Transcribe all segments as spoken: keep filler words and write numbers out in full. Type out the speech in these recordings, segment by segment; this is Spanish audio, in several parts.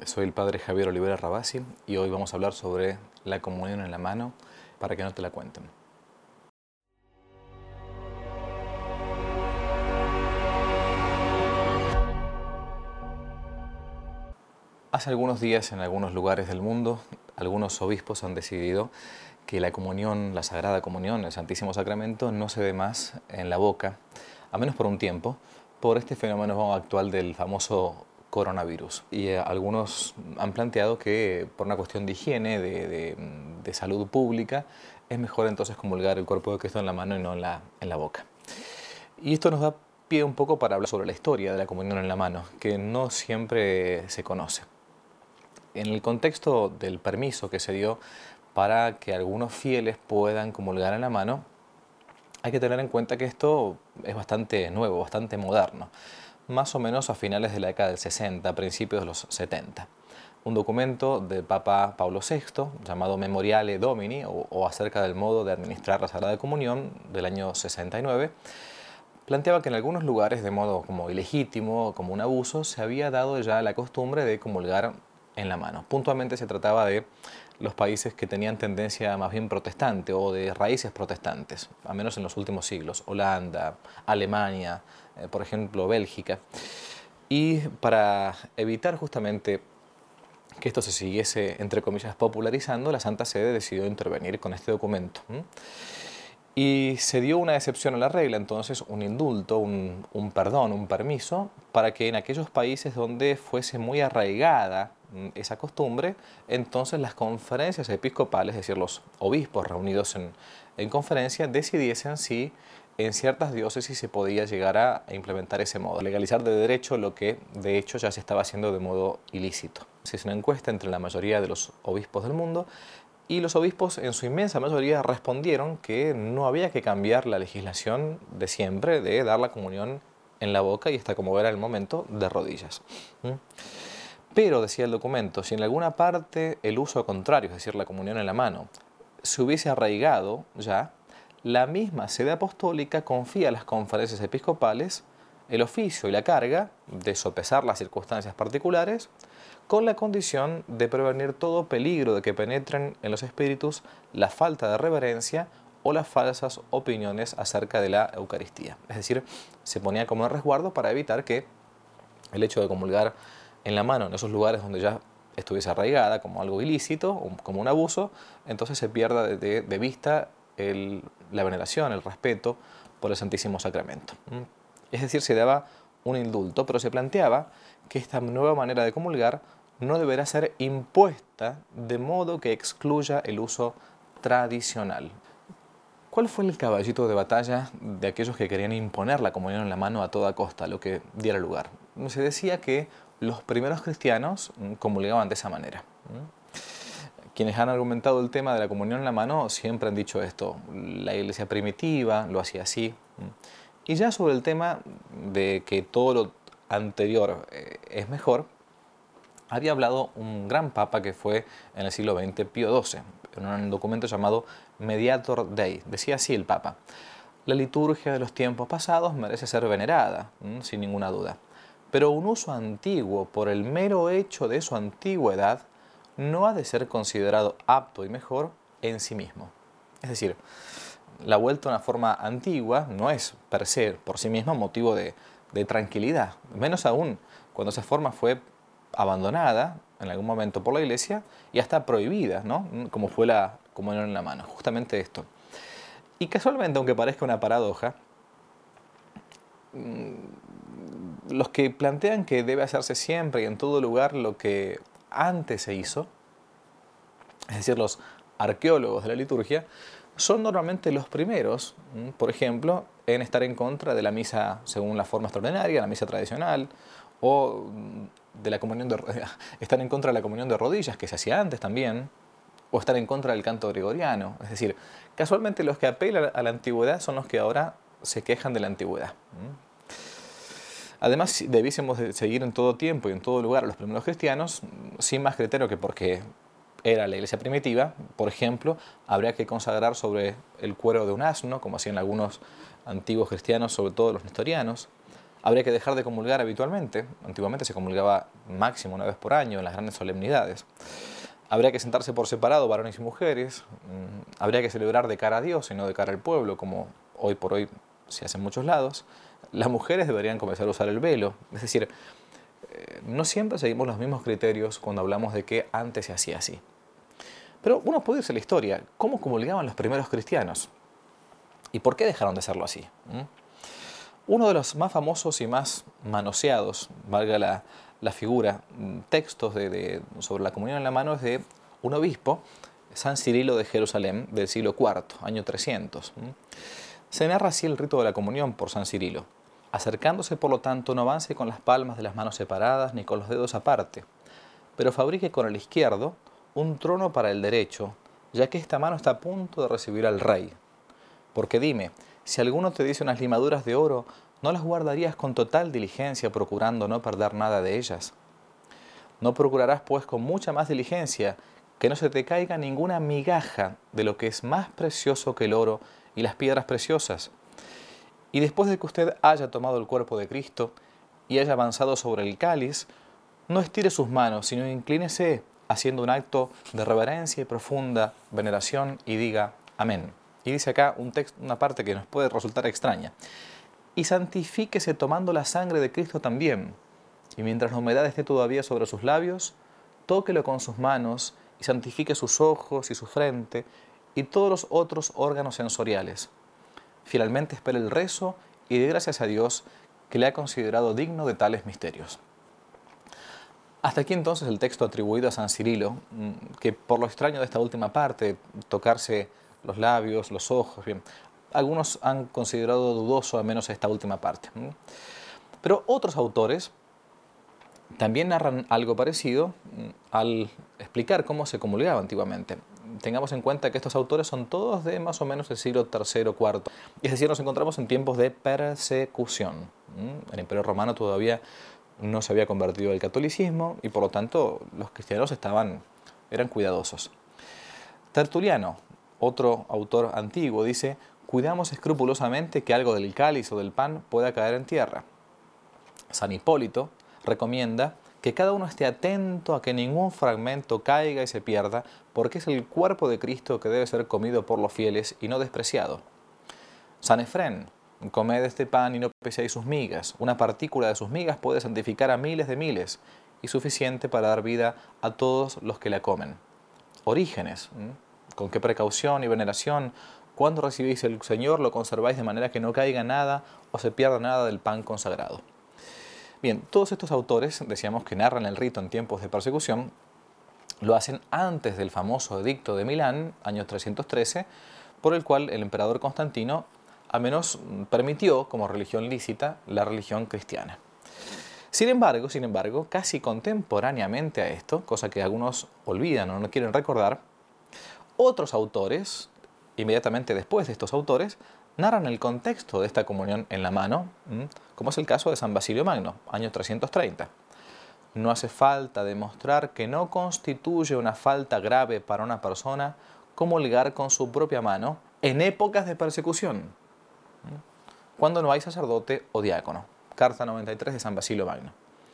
Soy el padre Javier Olivera Rabasi y hoy vamos a hablar sobre la comunión en la mano para que no te la cuenten. Hace algunos días en algunos lugares del mundo, algunos obispos han decidido que la comunión, la Sagrada Comunión, el Santísimo Sacramento, no se dé más en la boca, a menos por un tiempo, por este fenómeno actual del famoso coronavirus. Y eh, algunos han planteado que por una cuestión de higiene, de, de, de salud pública, es mejor entonces comulgar el cuerpo de Cristo en la mano y no en la, en la boca. Y esto nos da pie un poco para hablar sobre la historia de la comunión en la mano, que no siempre se conoce. En el contexto del permiso que se dio para que algunos fieles puedan comulgar en la mano, hay que tener en cuenta que esto es bastante nuevo, bastante moderno, más o menos a finales de la década del sesenta, a principios de los setenta. Un documento del Papa Pablo sexto, llamado Memoriale Domini, o, o acerca del modo de administrar la Sagrada Comunión, del año sesenta y nueve, planteaba que en algunos lugares, de modo como ilegítimo, como un abuso, se había dado ya la costumbre de comulgar en la mano. Puntualmente se trataba de los países que tenían tendencia más bien protestante o de raíces protestantes, al menos en los últimos siglos, Holanda, Alemania, eh, por ejemplo, Bélgica. Y para evitar justamente que esto se siguiese, entre comillas, popularizando, la Santa Sede decidió intervenir con este documento. ¿Mm? Y se dio una excepción a la regla, entonces un indulto, un, un perdón, un permiso, para que en aquellos países donde fuese muy arraigada esa costumbre, entonces las conferencias episcopales, es decir, los obispos reunidos en, en conferencia, decidiesen si en ciertas diócesis se podía llegar a implementar ese modo, legalizar de derecho lo que de hecho ya se estaba haciendo de modo ilícito. Se hizo una encuesta entre la mayoría de los obispos del mundo y los obispos en su inmensa mayoría respondieron que no había que cambiar la legislación de siempre de dar la comunión en la boca y hasta como era el momento de rodillas. ¿Mm? Pero, decía el documento, si en alguna parte el uso contrario, es decir, la comunión en la mano, se hubiese arraigado ya, la misma sede apostólica confía a las conferencias episcopales el oficio y la carga de sopesar las circunstancias particulares con la condición de prevenir todo peligro de que penetren en los espíritus la falta de reverencia o las falsas opiniones acerca de la Eucaristía. Es decir, se ponía como resguardo para evitar que el hecho de comulgar en la mano en esos lugares donde ya estuviese arraigada como algo ilícito, como un abuso, entonces se pierda de, de, de vista el, la veneración, el respeto por el Santísimo Sacramento. Es decir, se daba un indulto, pero se planteaba que esta nueva manera de comulgar no deberá ser impuesta de modo que excluya el uso tradicional. ¿Cuál fue el caballito de batalla de aquellos que querían imponer la comunión en la mano a toda costa, lo que diera lugar? Se decía que los primeros cristianos comulgaban de esa manera. Quienes han argumentado el tema de la comunión en la mano siempre han dicho esto. La iglesia primitiva lo hacía así. Y ya sobre el tema de que todo lo anterior es mejor, había hablado un gran papa que fue en el siglo veinte, Pío doce, en un documento llamado Mediator Dei. Decía así el papa: la liturgia de los tiempos pasados merece ser venerada, sin ninguna duda, pero un uso antiguo, por el mero hecho de su antigüedad, no ha de ser considerado apto y mejor en sí mismo. Es decir, la vuelta a una forma antigua no es per se, por sí misma, motivo de, de tranquilidad, menos aún cuando esa forma fue abandonada en algún momento por la Iglesia y hasta prohibida, ¿no? Como fue la comunión en la mano, justamente esto. Y casualmente, aunque parezca una paradoja, los que plantean que debe hacerse siempre y en todo lugar lo que antes se hizo, es decir, los arqueólogos de la liturgia, son normalmente los primeros, por ejemplo, en estar en contra de la misa según la forma extraordinaria, la misa tradicional, o de la comunión de, están en contra de la comunión de rodillas, que se hacía antes también, o están en contra del canto gregoriano. Es decir, casualmente los que apelan a la antigüedad son los que ahora se quejan de la antigüedad. Además, debiésemos seguir en todo tiempo y en todo lugar a los primeros cristianos, sin más criterio que porque era la iglesia primitiva. Por ejemplo, habría que consagrar sobre el cuero de un asno, como hacían algunos antiguos cristianos, sobre todo los nestorianos. Habría que dejar de comulgar habitualmente. Antiguamente se comulgaba máximo una vez por año en las grandes solemnidades. Habría que sentarse por separado, varones y mujeres. Mm, Habría que celebrar de cara a Dios y no de cara al pueblo, como hoy por hoy se hace en muchos lados. Las mujeres deberían comenzar a usar el velo. Es decir, eh, no siempre seguimos los mismos criterios cuando hablamos de que antes se hacía así. Pero uno puede irse a la historia. ¿Cómo comulgaban los primeros cristianos? ¿Y por qué dejaron de hacerlo así? ¿Mm? Uno de los más famosos y más manoseados, valga la, la figura, textos de, de, sobre la comunión en la mano es de un obispo, San Cirilo de Jerusalén, del siglo cuarto, año trescientos. Se narra así el rito de la comunión por San Cirilo. Acercándose, por lo tanto, no avance con las palmas de las manos separadas ni con los dedos aparte, pero fabrique con el izquierdo un trono para el derecho, ya que esta mano está a punto de recibir al rey. Porque dime, si alguno te dice unas limaduras de oro, ¿no las guardarías con total diligencia, procurando no perder nada de ellas? No procurarás, pues, con mucha más diligencia, que no se te caiga ninguna migaja de lo que es más precioso que el oro y las piedras preciosas. Y después de que usted haya tomado el cuerpo de Cristo y haya avanzado sobre el cáliz, no estire sus manos, sino inclínese, haciendo un acto de reverencia y profunda veneración, y diga amén. Y dice acá un texto, una parte que nos puede resultar extraña. Y santifíquese tomando la sangre de Cristo también. Y mientras la humedad esté todavía sobre sus labios, tóquelo con sus manos y santifique sus ojos y su frente y todos los otros órganos sensoriales. Finalmente espere el rezo y dé gracias a Dios que le ha considerado digno de tales misterios. Hasta aquí entonces el texto atribuido a San Cirilo, que por lo extraño de esta última parte, tocarse los labios, los ojos, bien, algunos han considerado dudoso al menos esta última parte. Pero otros autores también narran algo parecido al explicar cómo se comulgaba antiguamente. Tengamos en cuenta que estos autores son todos de más o menos el siglo tercero, cuarto. Es decir, nos encontramos en tiempos de persecución. El Imperio Romano todavía no se había convertido al catolicismo y por lo tanto los cristianos estaban, eran cuidadosos. Tertuliano, otro autor antiguo, dice: cuidamos escrupulosamente que algo del cáliz o del pan pueda caer en tierra. San Hipólito recomienda que cada uno esté atento a que ningún fragmento caiga y se pierda, porque es el cuerpo de Cristo que debe ser comido por los fieles y no despreciado. San Efrén: comed este pan y no peséis sus migas. Una partícula de sus migas puede santificar a miles de miles y suficiente para dar vida a todos los que la comen. Orígenes: con qué precaución y veneración, cuando recibís el Señor, lo conserváis de manera que no caiga nada o se pierda nada del pan consagrado. Bien, todos estos autores, decíamos que narran el rito en tiempos de persecución, lo hacen antes del famoso edicto de Milán, año trescientos trece, por el cual el emperador Constantino al menos permitió como religión lícita la religión cristiana. Sin embargo, sin embargo, casi contemporáneamente a esto, cosa que algunos olvidan o no quieren recordar, otros autores, inmediatamente después de estos autores, narran el contexto de esta comunión en la mano, como es el caso de San Basilio Magno, año trescientos treinta. No hace falta demostrar que no constituye una falta grave para una persona comulgar con su propia mano en épocas de persecución, cuando no hay sacerdote o diácono. Carta noventa y tres de San Basilio Magno.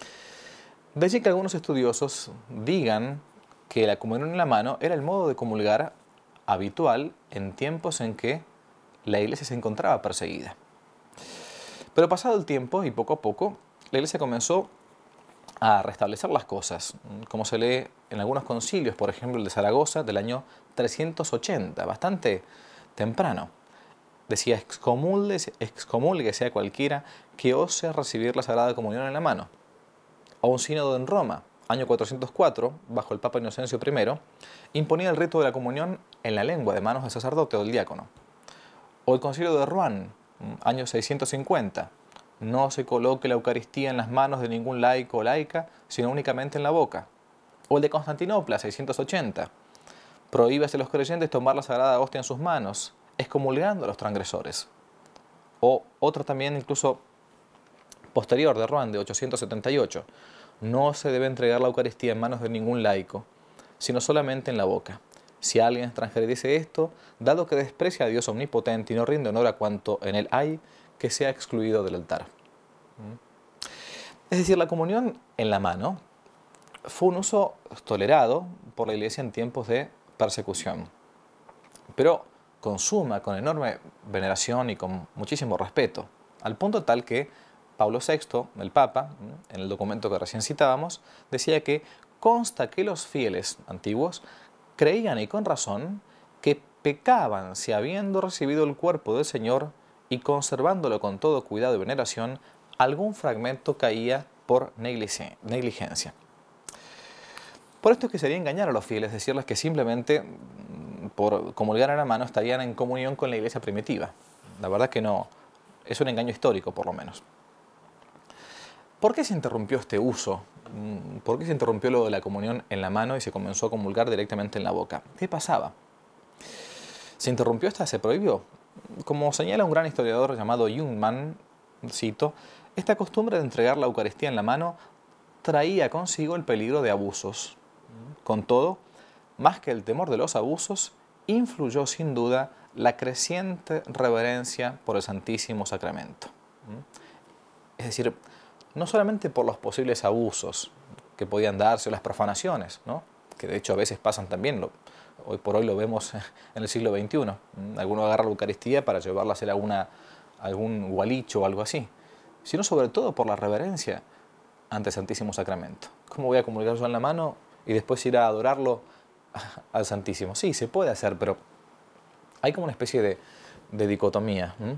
De allí que algunos estudiosos digan que la comunión en la mano era el modo de comulgar habitual en tiempos en que la iglesia se encontraba perseguida. Pero pasado el tiempo y poco a poco, la iglesia comenzó a restablecer las cosas, como se lee en algunos concilios, por ejemplo el de Zaragoza del año trescientos ochenta, bastante temprano. Decía: excomúlguese a cualquiera que ose recibir la Sagrada Comunión en la mano. O un sínodo en Roma, año cuatrocientos cuatro, bajo el Papa Inocencio primero, imponía el rito de la comunión en la lengua de manos del sacerdote o del diácono. O el concilio de Rouen, año seiscientos cincuenta, no se coloque la Eucaristía en las manos de ningún laico o laica, sino únicamente en la boca. O el de Constantinopla, seiscientos ochenta, prohíbase a los creyentes tomar la Sagrada Hostia en sus manos, excomulgando a los transgresores. O otro también incluso posterior de Rouen, de ochocientos setenta y ocho, no se debe entregar la Eucaristía en manos de ningún laico, sino solamente en la boca. Si alguien extranjero dice esto, dado que desprecia a Dios omnipotente y no rinde honor a cuanto en él hay, que sea excluido del altar. Es decir, la comunión en la mano fue un uso tolerado por la Iglesia en tiempos de persecución, pero con suma, con enorme veneración y con muchísimo respeto, al punto tal que Pablo sexto, el Papa, en el documento que recién citábamos, decía que consta que los fieles antiguos creían, y con razón, que pecaban si, habiendo recibido el cuerpo del Señor y conservándolo con todo cuidado y veneración, algún fragmento caía por negligencia. Por esto es que sería engañar a los fieles, decirles que simplemente por comulgar en la mano estarían en comunión con la iglesia primitiva. La verdad que no, es un engaño histórico por lo menos. ¿Por qué se interrumpió este uso? ¿Por qué se interrumpió lo de la comunión en la mano y se comenzó a comulgar directamente en la boca? ¿Qué pasaba? ¿Se interrumpió hasta se prohibió? Como señala un gran historiador llamado Jungmann, cito, esta costumbre de entregar la Eucaristía en la mano traía consigo el peligro de abusos. Con todo, más que el temor de los abusos, influyó sin duda la creciente reverencia por el Santísimo Sacramento. Es decir, no solamente por los posibles abusos que podían darse o las profanaciones, ¿no? Que de hecho a veces pasan también, lo, hoy por hoy lo vemos en el siglo veintiuno. Alguno agarra la Eucaristía para llevarla a hacer alguna, algún gualicho o algo así, sino sobre todo por la reverencia ante el Santísimo Sacramento. ¿Cómo voy a comulgar yo en la mano y después ir a adorarlo al Santísimo? Sí, se puede hacer, pero hay como una especie de, de dicotomía. ¿Mm?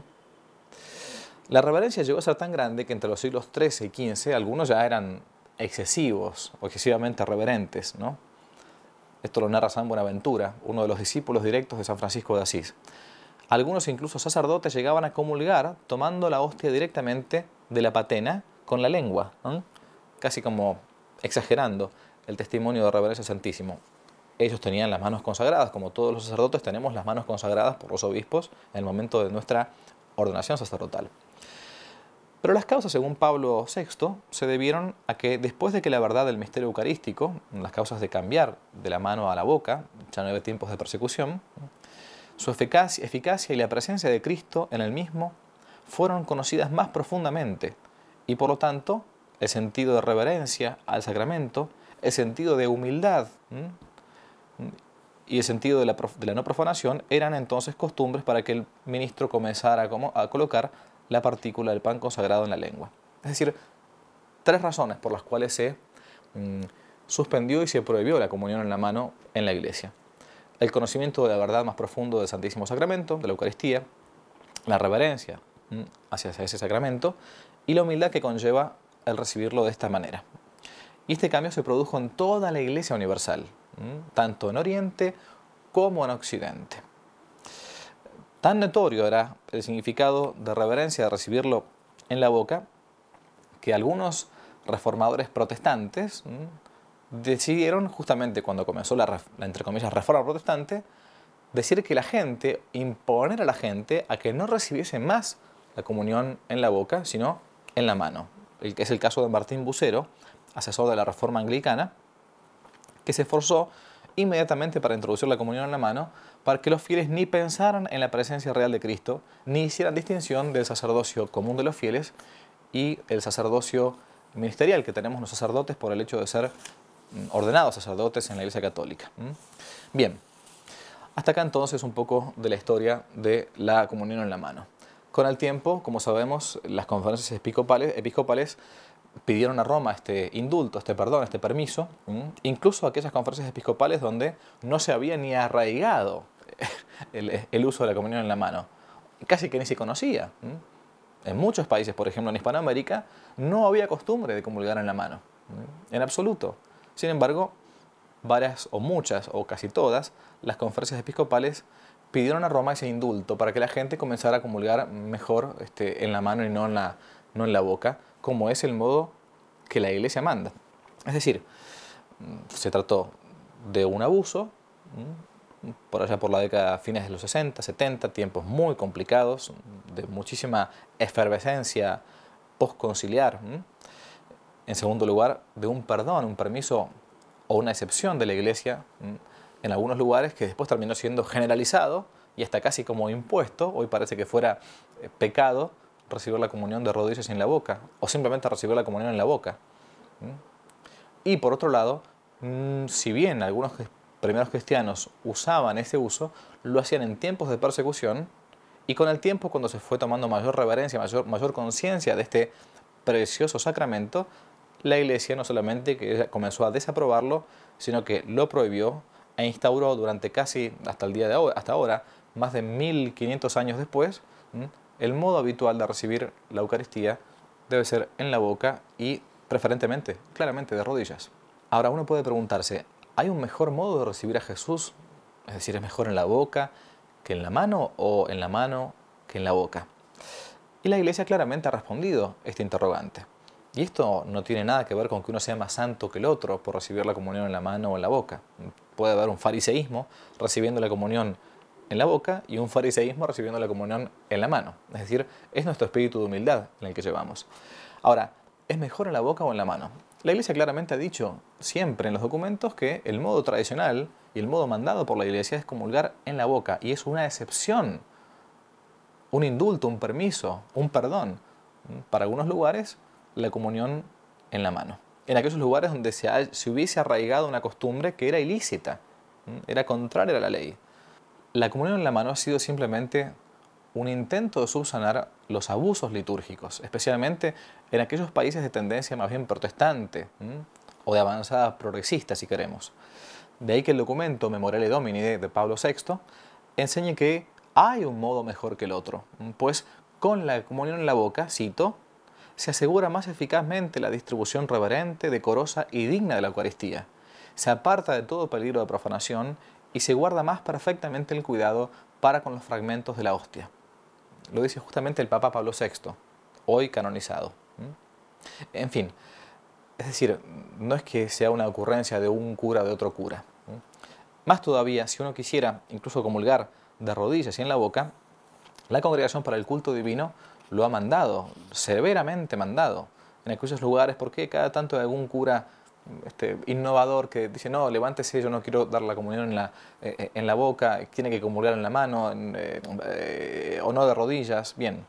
La reverencia llegó a ser tan grande que entre los siglos trece y quince algunos ya eran excesivos o excesivamente reverentes, ¿no? Esto lo narra San Buenaventura, uno de los discípulos directos de San Francisco de Asís. Algunos, incluso sacerdotes, llegaban a comulgar tomando la hostia directamente de la patena con la lengua, ¿no? Casi como exagerando el testimonio de reverencia al Santísimo. Ellos tenían las manos consagradas, como todos los sacerdotes tenemos las manos consagradas por los obispos en el momento de nuestra ordenación sacerdotal. Pero las causas, según Pablo sexto, se debieron a que después de que la verdad del misterio eucarístico, las causas de cambiar de la mano a la boca, ya no había tiempos de persecución, su eficacia, eficacia y la presencia de Cristo en el mismo fueron conocidas más profundamente y por lo tanto el sentido de reverencia al sacramento, el sentido de humildad ¿m? y el sentido de la, de la no profanación eran entonces costumbres para que el ministro comenzara a, como, a colocar la partícula del pan consagrado en la lengua. Es decir, tres razones por las cuales se mmm, suspendió y se prohibió la comunión en la mano en la iglesia. El conocimiento de la verdad más profundo del Santísimo Sacramento, de la Eucaristía, la reverencia mmm, hacia ese sacramento y la humildad que conlleva el recibirlo de esta manera. Y este cambio se produjo en toda la Iglesia universal, mmm, tanto en Oriente como en Occidente. Tan notorio era el significado de reverencia de recibirlo en la boca que algunos reformadores protestantes ¿m? decidieron, justamente cuando comenzó la, la, entre comillas, reforma protestante, decir que la gente, imponer a la gente a que no recibiese más la comunión en la boca, sino en la mano. El que es el caso de Martín Bucero, asesor de la Reforma Anglicana, que se esforzó inmediatamente para introducir la comunión en la mano, para que los fieles ni pensaran en la presencia real de Cristo, ni hicieran distinción del sacerdocio común de los fieles y el sacerdocio ministerial que tenemos los sacerdotes por el hecho de ser ordenados sacerdotes en la Iglesia Católica. Bien, hasta acá entonces un poco de la historia de la comunión en la mano. Con el tiempo, como sabemos, las conferencias episcopales, episcopales pidieron a Roma este indulto, este perdón, este permiso, incluso aquellas conferencias episcopales donde no se había ni arraigado el, el uso de la comunión en la mano. Casi que ni se conocía. En muchos países, por ejemplo en Hispanoamérica, no había costumbre de comulgar en la mano, en absoluto. Sin embargo, varias o muchas o casi todas las conferencias episcopales pidieron a Roma ese indulto para que la gente comenzara a comulgar mejor este, en la mano y no en la, no en la boca, como es el modo que la Iglesia manda. Es decir, se trató de un abuso, por allá por la década fines de los sesenta, setenta, tiempos muy complicados, de muchísima efervescencia postconciliar. En segundo lugar, de un perdón, un permiso o una excepción de la Iglesia en algunos lugares que después terminó siendo generalizado y hasta casi como impuesto. Hoy parece que fuera pecado recibir la comunión de rodillas y en la boca, o simplemente recibir la comunión en la boca. Y por otro lado, si bien algunos primeros cristianos usaban ese uso, lo hacían en tiempos de persecución, y con el tiempo, cuando se fue tomando mayor reverencia, mayor, mayor conciencia de este precioso sacramento, la Iglesia no solamente que comenzó a desaprobarlo, sino que lo prohibió e instauró durante casi hasta el día de ahora, hasta ahora, más de mil quinientos años después, el modo habitual de recibir la Eucaristía debe ser en la boca y preferentemente, claramente, de rodillas. Ahora uno puede preguntarse, ¿hay un mejor modo de recibir a Jesús? Es decir, ¿es mejor en la boca que en la mano o en la mano que en la boca? Y la Iglesia claramente ha respondido este interrogante. Y esto no tiene nada que ver con que uno sea más santo que el otro por recibir la comunión en la mano o en la boca. Puede haber un fariseísmo recibiendo la comunión en la boca y un fariseísmo recibiendo la comunión en la mano. Es decir, es nuestro espíritu de humildad en el que llevamos. Ahora, ¿es mejor en la boca o en la mano? La Iglesia claramente ha dicho siempre en los documentos que el modo tradicional y el modo mandado por la Iglesia es comulgar en la boca, y es una excepción, un indulto, un permiso, un perdón. Para algunos lugares, la comunión en la mano. En aquellos lugares donde se, ha, se hubiese arraigado una costumbre que era ilícita, era contraria a la ley. La comunión en la mano ha sido simplemente un intento de subsanar los abusos litúrgicos, especialmente en aquellos países de tendencia más bien protestante, ¿m? o de avanzada progresista, si queremos. De ahí que el documento Memoriale Domini de Pablo sexto enseñe que hay un modo mejor que el otro, pues con la comunión en la boca, cito, se asegura más eficazmente la distribución reverente, decorosa y digna de la Eucaristía. Se aparta de todo peligro de profanación y se guarda más perfectamente el cuidado para con los fragmentos de la hostia. Lo dice justamente el Papa Pablo sexto, hoy canonizado. En fin, es decir, no es que sea una ocurrencia de un cura o de otro cura. Más todavía, si uno quisiera incluso comulgar de rodillas y en la boca, la Congregación para el Culto Divino lo ha mandado, severamente mandado, en aquellos lugares, porque cada tanto hay algún cura este, innovador que dice, no, levántese, yo no quiero dar la comunión en la, eh, en la boca, tiene que comulgar en la mano, en, eh, eh, o no de rodillas. Bien,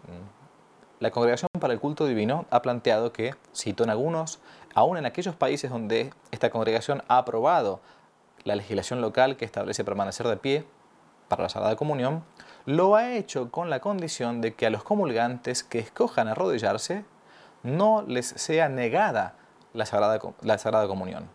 la Congregación para el Culto Divino ha planteado que, cito en algunos, aún en aquellos países donde esta congregación ha aprobado la legislación local que establece permanecer de pie para la Sagrada Comunión, lo ha hecho con la condición de que a los comulgantes que escojan arrodillarse no les sea negada la Sagrada, la Sagrada Comunión.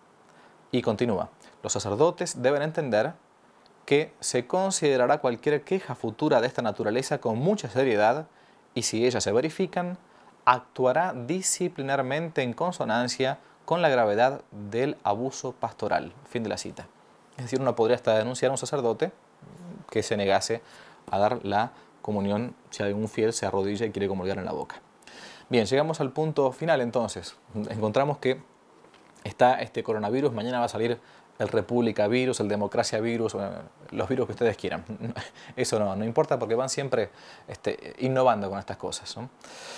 Y continúa, los sacerdotes deben entender que se considerará cualquier queja futura de esta naturaleza con mucha seriedad y si ellas se verifican, actuará disciplinarmente en consonancia con la gravedad del abuso pastoral. Fin de la cita. Es decir, uno podría hasta denunciar a un sacerdote que se negase a dar la comunión si algún fiel se arrodilla y quiere comulgar en la boca. Bien, llegamos al punto final entonces. Encontramos que está este coronavirus, mañana va a salir el República virus, el Democracia virus, los virus que ustedes quieran. Eso no, no importa porque van siempre este, innovando con estas cosas, ¿no?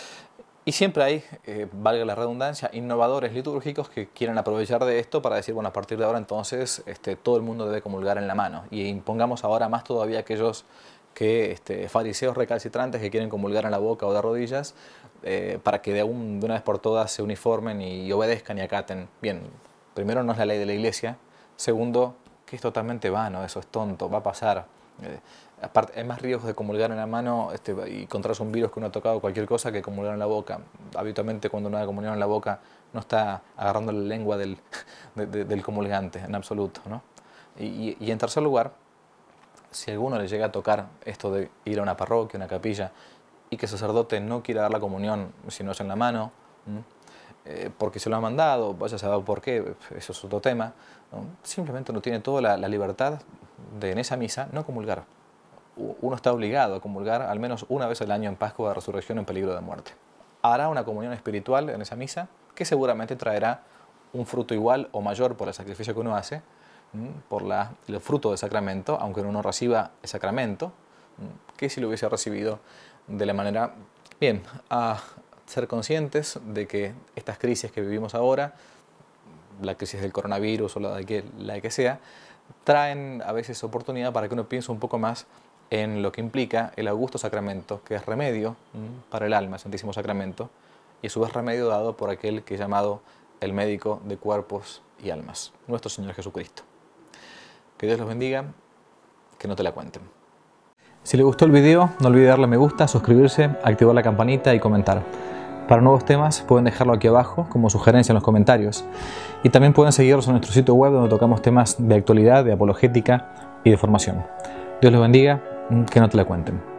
Y siempre hay, eh, valga la redundancia, innovadores litúrgicos que quieren aprovechar de esto para decir, bueno, a partir de ahora entonces este, todo el mundo debe comulgar en la mano. Y impongamos ahora más todavía aquellos que, este, fariseos recalcitrantes que quieren comulgar en la boca o de rodillas, eh, para que de, un, de una vez por todas se uniformen y, y obedezcan y acaten. Bien, primero no es la ley de la Iglesia, segundo, que es totalmente vano, eso es tonto, va a pasar. Eh, aparte, hay más riesgos de comulgar en la mano este, y contraerse un virus que uno ha tocado cualquier cosa que comulgar en la boca. Habitualmente cuando uno da comunión en la boca no está agarrando la lengua del, de, de, del comulgante en absoluto, ¿no? Y, y en tercer lugar, si a alguno le llega a tocar esto de ir a una parroquia, una capilla, y que el sacerdote no quiera dar la comunión si no es en la mano, eh, porque se lo ha mandado, vaya a saber por qué, eso es otro tema, ¿no? Simplemente no tiene toda la, la libertad de en esa misa no comulgar. Uno está obligado a comulgar al menos una vez al año en Pascua de Resurrección en peligro de muerte. Hará una comunión espiritual en esa misa que seguramente traerá un fruto igual o mayor por el sacrificio que uno hace, por la, el fruto del sacramento, aunque uno no reciba el sacramento, que si lo hubiese recibido de la manera... Bien, a ser conscientes de que estas crisis que vivimos ahora, la crisis del coronavirus o la de que, la de que sea, traen a veces oportunidad para que uno piense un poco más en lo que implica el augusto sacramento, que es remedio para el alma, el Santísimo Sacramento, y a su vez remedio dado por aquel que es llamado el médico de cuerpos y almas, nuestro Señor Jesucristo. Que Dios los bendiga, que no te la cuenten. Si les gustó el video, no olviden darle me gusta, suscribirse, activar la campanita y comentar. Para nuevos temas pueden dejarlo aquí abajo como sugerencia en los comentarios. Y también pueden seguirnos en nuestro sitio web donde tocamos temas de actualidad, de apologética y de formación. Dios los bendiga, que no te la cuenten.